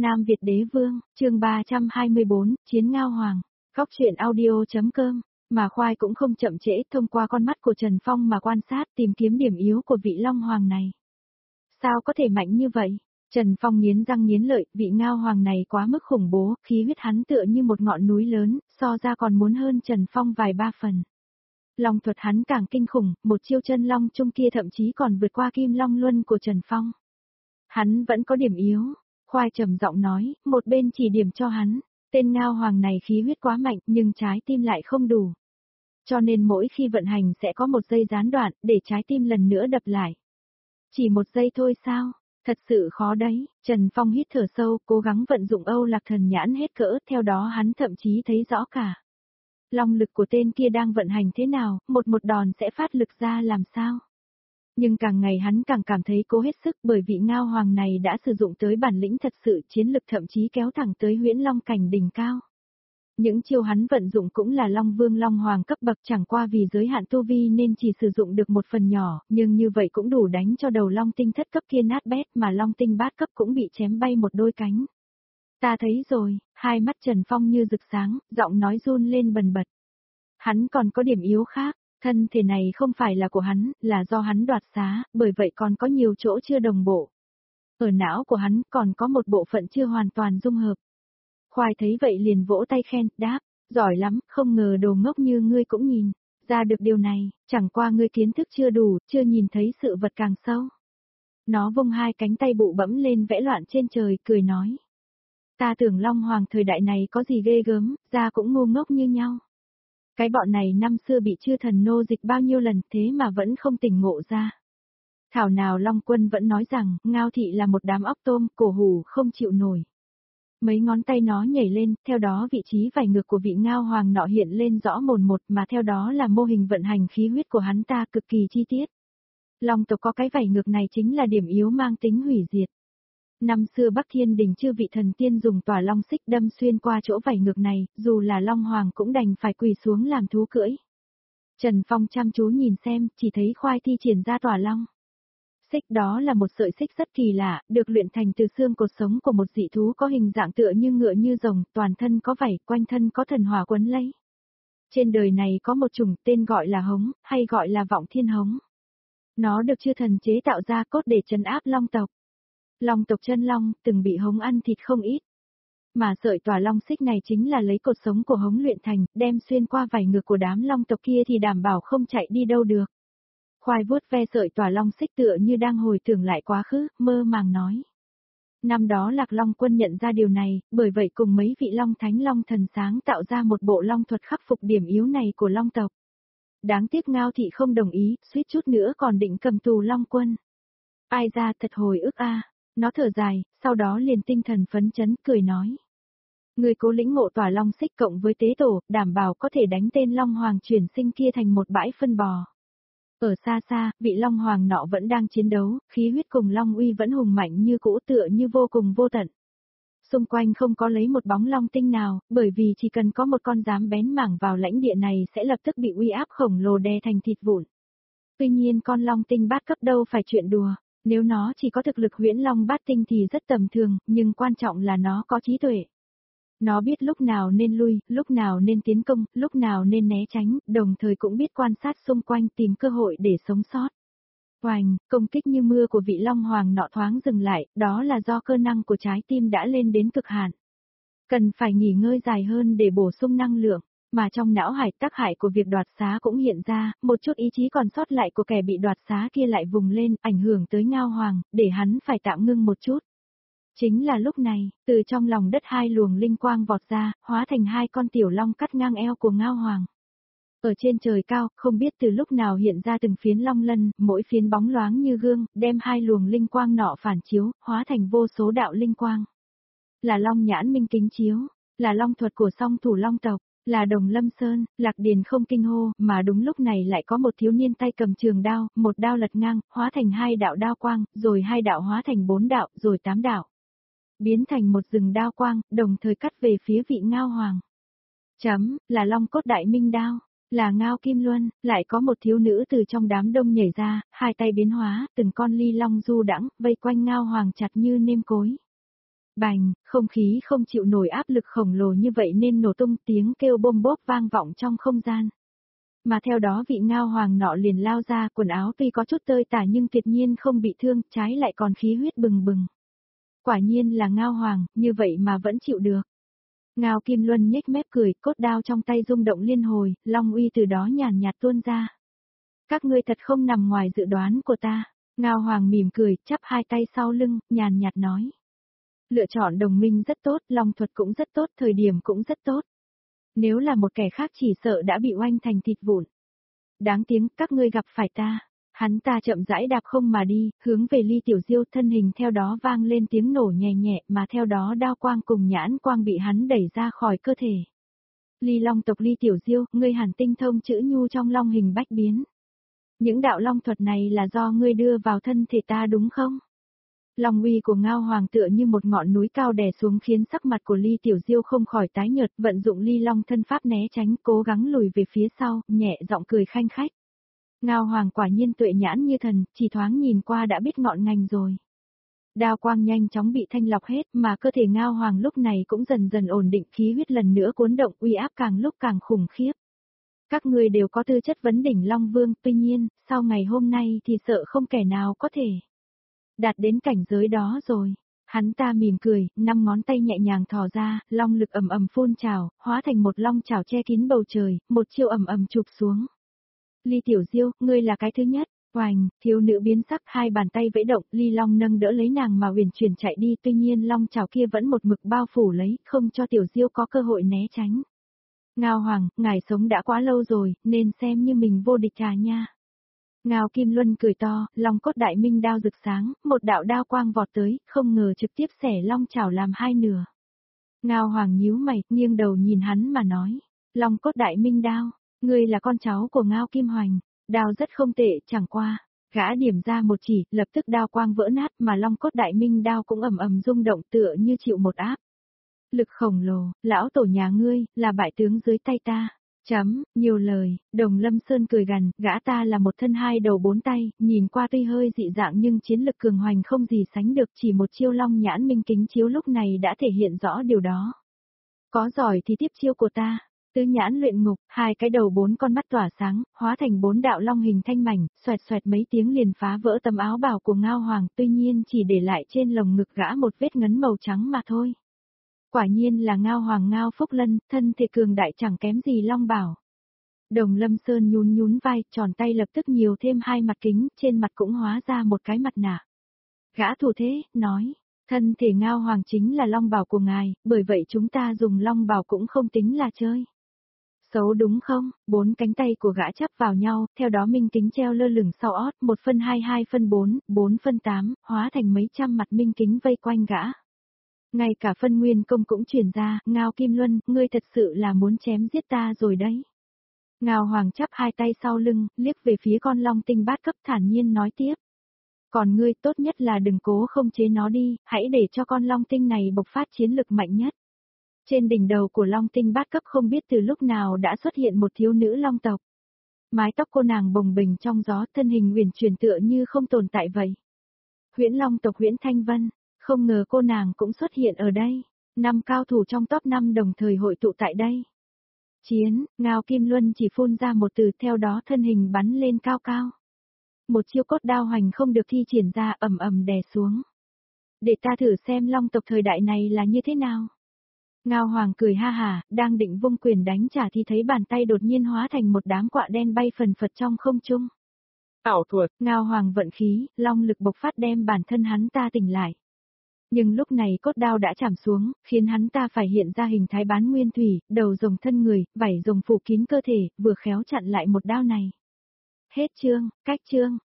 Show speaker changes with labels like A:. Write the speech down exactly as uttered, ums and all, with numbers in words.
A: Nam Việt Đế Vương, chương ba trăm hai mươi bốn, Chiến Ngao Hoàng. Góc truyện audio.com, mà Khoai cũng không chậm trễ, thông qua con mắt của Trần Phong mà quan sát tìm kiếm điểm yếu của vị Long Hoàng này. Sao có thể mạnh như vậy? Trần Phong nghiến răng nghiến lợi, vị Ngao Hoàng này quá mức khủng bố, khí huyết hắn tựa như một ngọn núi lớn, so ra còn muốn hơn Trần Phong vài ba phần. Long thuật hắn càng kinh khủng, một chiêu chân long trung kia thậm chí còn vượt qua Kim Long Luân của Trần Phong. Hắn vẫn có điểm yếu. Khoai trầm giọng nói, một bên chỉ điểm cho hắn, tên Ngao Hoàng này khí huyết quá mạnh nhưng trái tim lại không đủ. Cho nên mỗi khi vận hành sẽ có một giây gián đoạn, để trái tim lần nữa đập lại. Chỉ một giây thôi sao? Thật sự khó đấy. Trần Phong hít thở sâu, cố gắng vận dụng Âu Lạc Thần Nhãn hết cỡ, theo đó hắn thậm chí thấy rõ cả. Long lực của tên kia đang vận hành thế nào, một một đòn sẽ phát lực ra làm sao? Nhưng càng ngày hắn càng cảm thấy cố hết sức, bởi vị Ngao Hoàng này đã sử dụng tới bản lĩnh thật sự, chiến lực thậm chí kéo thẳng tới huyễn long cảnh đỉnh cao. Những chiêu hắn vận dụng cũng là Long Vương Long Hoàng cấp bậc, chẳng qua vì giới hạn tu vi nên chỉ sử dụng được một phần nhỏ, nhưng như vậy cũng đủ đánh cho đầu Long Tinh thất cấp kia nát bét, mà Long Tinh bát cấp cũng bị chém bay một đôi cánh. Ta thấy rồi. Hai mắt Trần Phong như rực sáng, giọng nói run lên bần bật. Hắn còn có điểm yếu khác. Thân thể này không phải là của hắn, là do hắn đoạt xá, bởi vậy còn có nhiều chỗ chưa đồng bộ. Ở não của hắn còn có một bộ phận chưa hoàn toàn dung hợp. Khoai thấy vậy liền vỗ tay khen, đáp, giỏi lắm, không ngờ đồ ngốc như ngươi cũng nhìn ra được điều này, chẳng qua ngươi kiến thức chưa đủ, chưa nhìn thấy sự vật càng sâu. Nó vung hai cánh tay bụ bẫm lên vẽ loạn trên trời, cười nói. Ta tưởng Long Hoàng thời đại này có gì ghê gớm, ra cũng ngu ngốc như nhau. Cái bọn này năm xưa bị chư thần nô dịch bao nhiêu lần thế mà vẫn không tỉnh ngộ ra. Thảo nào Long Quân vẫn nói rằng, Ngao Thị là một đám óc tôm, cổ hủ không chịu nổi. Mấy ngón tay nó nhảy lên, theo đó vị trí vảy ngược của vị Ngao Hoàng nọ hiện lên rõ mồn một, mà theo đó là mô hình vận hành khí huyết của hắn ta cực kỳ chi tiết. Long tộc có cái vảy ngược này chính là điểm yếu mang tính hủy diệt. Năm xưa Bắc Thiên Đình chư vị thần tiên dùng tỏa long xích đâm xuyên qua chỗ vảy ngược này, dù là Long Hoàng cũng đành phải quỳ xuống làm thú cưỡi. Trần Phong chăm chú nhìn xem, chỉ thấy Khoai thi triển ra tỏa long xích, đó là một sợi xích rất kỳ lạ, được luyện thành từ xương cột sống của một dị thú có hình dạng tựa như ngựa như rồng, toàn thân có vảy, quanh thân có thần hỏa quấn lấy. Trên đời này có một chủng tên gọi là hống, hay gọi là vọng thiên hống. Nó được chư thần chế tạo ra cốt để trấn áp long tộc. Long tộc chân long, từng bị hống ăn thịt không ít. Mà sợi tỏa long xích này chính là lấy cột sống của hống luyện thành, đem xuyên qua vảy ngược của đám long tộc kia thì đảm bảo không chạy đi đâu được. Khoai vuốt ve sợi tỏa long xích tựa như đang hồi tưởng lại quá khứ, mơ màng nói. Năm đó Lạc Long Quân nhận ra điều này, bởi vậy cùng mấy vị long thánh long thần sáng tạo ra một bộ long thuật khắc phục điểm yếu này của long tộc. Đáng tiếc Ngao Thị không đồng ý, suýt chút nữa còn định cầm tù Long Quân. Ai ra thật hồi ức a. Nó thở dài, sau đó liền tinh thần phấn chấn, cười nói. Người cố lĩnh ngộ tỏa long xích cộng với tế tổ, đảm bảo có thể đánh tên Long Hoàng chuyển sinh kia thành một bãi phân bò. Ở xa xa, vị Long Hoàng nọ vẫn đang chiến đấu, khí huyết cùng Long uy vẫn hùng mạnh như cũ, tựa như vô cùng vô tận. Xung quanh không có lấy một bóng long tinh nào, bởi vì chỉ cần có một con dám bén mảng vào lãnh địa này sẽ lập tức bị uy áp khổng lồ đè thành thịt vụn. Tuy nhiên con long tinh bát cấp đâu phải chuyện đùa. Nếu nó chỉ có thực lực huyễn long bát tinh thì rất tầm thường, nhưng quan trọng là nó có trí tuệ. Nó biết lúc nào nên lui, lúc nào nên tiến công, lúc nào nên né tránh, đồng thời cũng biết quan sát xung quanh tìm cơ hội để sống sót. Oành, công kích như mưa của vị Long Hoàng nọ thoáng dừng lại, đó là do cơ năng của trái tim đã lên đến cực hạn. Cần phải nghỉ ngơi dài hơn để bổ sung năng lượng. Mà trong não hải tác hại của việc đoạt xá cũng hiện ra, một chút ý chí còn sót lại của kẻ bị đoạt xá kia lại vùng lên, ảnh hưởng tới Ngao Hoàng, để hắn phải tạm ngưng một chút. Chính là lúc này, từ trong lòng đất hai luồng linh quang vọt ra, hóa thành hai con tiểu long cắt ngang eo của Ngao Hoàng. Ở trên trời cao, không biết từ lúc nào hiện ra từng phiến long lân, mỗi phiến bóng loáng như gương, đem hai luồng linh quang nọ phản chiếu, hóa thành vô số đạo linh quang. Là long nhãn minh kính chiếu, là long thuật của song thủ long tộc. Là Đồng Lâm Sơn, Lạc Điền không kinh hô, mà đúng lúc này lại có một thiếu niên tay cầm trường đao, một đao lật ngang, hóa thành hai đạo đao quang, rồi hai đạo hóa thành bốn đạo, rồi tám đạo. Biến thành một rừng đao quang, đồng thời cắt về phía vị Ngao Hoàng. Chấm, là Long Cốt Đại Minh đao, là Ngao Kim Luân, lại có một thiếu nữ từ trong đám đông nhảy ra, hai tay biến hóa, từng con ly long du đãng, vây quanh Ngao Hoàng chặt như nêm cối. Bành, không khí không chịu nổi áp lực khổng lồ như vậy nên nổ tung, tiếng kêu bôm bốp vang vọng trong không gian. Mà theo đó vị ngao hoàng nọ liền lao ra, quần áo tuy có chút tơi tả nhưng tuyệt nhiên không bị thương, trái lại còn khí huyết bừng bừng. Quả nhiên là ngao hoàng, như vậy mà vẫn chịu được. Ngao Kim Luân nhếch mép cười, cốt đao trong tay rung động liên hồi, long uy từ đó nhàn nhạt tuôn ra. Các ngươi thật không nằm ngoài dự đoán của ta. Ngao hoàng mỉm cười, chắp hai tay sau lưng, nhàn nhạt nói. Lựa chọn đồng minh rất tốt, long thuật cũng rất tốt, thời điểm cũng rất tốt. Nếu là một kẻ khác chỉ sợ đã bị oanh thành thịt vụn. Đáng tiếng, các ngươi gặp phải ta. Hắn ta chậm rãi đạp không mà đi, hướng về Ly Tiểu Diêu, thân hình theo đó vang lên tiếng nổ nhẹ nhẹ, mà theo đó đao quang cùng nhãn quang bị hắn đẩy ra khỏi cơ thể. Ly Long tộc Ly Tiểu Diêu, ngươi hẳn tinh thông chữ nhu trong long hình bách biến. Những đạo long thuật này là do ngươi đưa vào thân thể ta đúng không? Long uy của Ngao Hoàng tựa như một ngọn núi cao đè xuống khiến sắc mặt của Ly Tiểu Diêu không khỏi tái nhợt, vận dụng Ly Long thân pháp né tránh, cố gắng lùi về phía sau, nhẹ giọng cười khanh khách. Ngao Hoàng quả nhiên tuệ nhãn như thần, chỉ thoáng nhìn qua đã biết ngọn ngành rồi. Đao quang nhanh chóng bị thanh lọc hết, mà cơ thể Ngao Hoàng lúc này cũng dần dần ổn định, khí huyết lần nữa cuốn động, uy áp càng lúc càng khủng khiếp. Các ngươi đều có tư chất vấn đỉnh Long Vương, tuy nhiên, sau ngày hôm nay thì sợ không kẻ nào có thể đạt đến cảnh giới đó rồi. Hắn ta mỉm cười, năm ngón tay nhẹ nhàng thò ra, long lực ầm ầm phun trào, hóa thành một long chảo che kín bầu trời, một chiêu ầm ầm chụp xuống. Ly Tiểu Diêu, ngươi là cái thứ nhất. Oành, thiếu nữ biến sắc, hai bàn tay vẫy động, Ly Long nâng đỡ lấy nàng mà huyền chuyển chạy đi, tuy nhiên long chảo kia vẫn một mực bao phủ lấy, không cho Tiểu Diêu có cơ hội né tránh. Ngao Hoàng, ngài sống đã quá lâu rồi, nên xem như mình vô địch à nha. Ngao Kim Luân cười to, long cốt đại minh đao rực sáng, một đạo đao quang vọt tới, không ngờ trực tiếp xẻ long chảo làm hai nửa. Ngao Hoàng nhíu mày, nghiêng đầu nhìn hắn mà nói, long cốt đại minh đao, ngươi là con cháu của Ngao Kim Hoành, đao rất không tệ, chẳng qua. Gã điểm ra một chỉ, lập tức đao quang vỡ nát mà long cốt đại minh đao cũng ầm ầm rung động tựa như chịu một áp lực khổng lồ, lão tổ nhà ngươi, là bại tướng dưới tay ta. Chấm, nhiều lời, Đồng Lâm Sơn cười gằn, gã ta là một thân hai đầu bốn tay, nhìn qua tuy hơi dị dạng nhưng chiến lực cường hoành không gì sánh được, chỉ một chiêu long nhãn minh kính chiếu lúc này đã thể hiện rõ điều đó. Có giỏi thì tiếp chiêu của ta. Tứ nhãn luyện ngục, hai cái đầu bốn con mắt tỏa sáng, hóa thành bốn đạo long hình thanh mảnh, xoẹt xoẹt mấy tiếng liền phá vỡ tấm áo bào của Ngao Hoàng, tuy nhiên chỉ để lại trên lồng ngực gã một vết ngấn màu trắng mà thôi. Quả nhiên là Ngao Hoàng Ngao Phúc Lân, thân thể cường đại chẳng kém gì Long Bảo. Đồng Lâm Sơn nhún nhún vai, tròn tay lập tức nhiều thêm hai mặt kính, trên mặt cũng hóa ra một cái mặt nạ. Gã thủ thế, nói, thân thể Ngao Hoàng chính là Long Bảo của ngài, bởi vậy chúng ta dùng Long Bảo cũng không tính là chơi. Xấu đúng không? Bốn cánh tay của gã chắp vào nhau, theo đó minh kính treo lơ lửng sau ót, một phân hai hai phân bốn, bốn phân tám, hóa thành mấy trăm mặt minh kính vây quanh gã. Ngay cả phân nguyên công cũng truyền ra, Ngao Kim Luân, ngươi thật sự là muốn chém giết ta rồi đấy. Ngao Hoàng chắp hai tay sau lưng, liếc về phía con long tinh bát cấp thản nhiên nói tiếp. Còn ngươi tốt nhất là đừng cố không chế nó đi, hãy để cho con long tinh này bộc phát chiến lực mạnh nhất. Trên đỉnh đầu của long tinh bát cấp không biết từ lúc nào đã xuất hiện một thiếu nữ long tộc. Mái tóc cô nàng bồng bềnh trong gió, thân hình huyền chuyển tựa như không tồn tại vậy. Huyễn long tộc Huyễn Thanh Vân. Không ngờ cô nàng cũng xuất hiện ở đây. Năm cao thủ trong top năm đồng thời hội tụ tại đây. Chiến, Ngao Kim Luân chỉ phun ra một từ, theo đó thân hình bắn lên cao cao. Một chiêu cốt đao hoành không được thi triển ra, ầm ầm đè xuống. Để ta thử xem long tộc thời đại này là như thế nào. Ngao Hoàng cười ha hả, đang định vung quyền đánh trả thì thấy bàn tay đột nhiên hóa thành một đám quạ đen bay phần phật trong không trung. Ảo thuật, Ngao Hoàng vận khí, long lực bộc phát đem bản thân hắn ta tỉnh lại. Nhưng lúc này cốt đao đã chạm xuống, khiến hắn ta phải hiện ra hình thái bán nguyên thủy, đầu rồng thân người, vảy rồng phủ kín cơ thể, vừa khéo chặn lại một đao này. Hết chương, cách chương.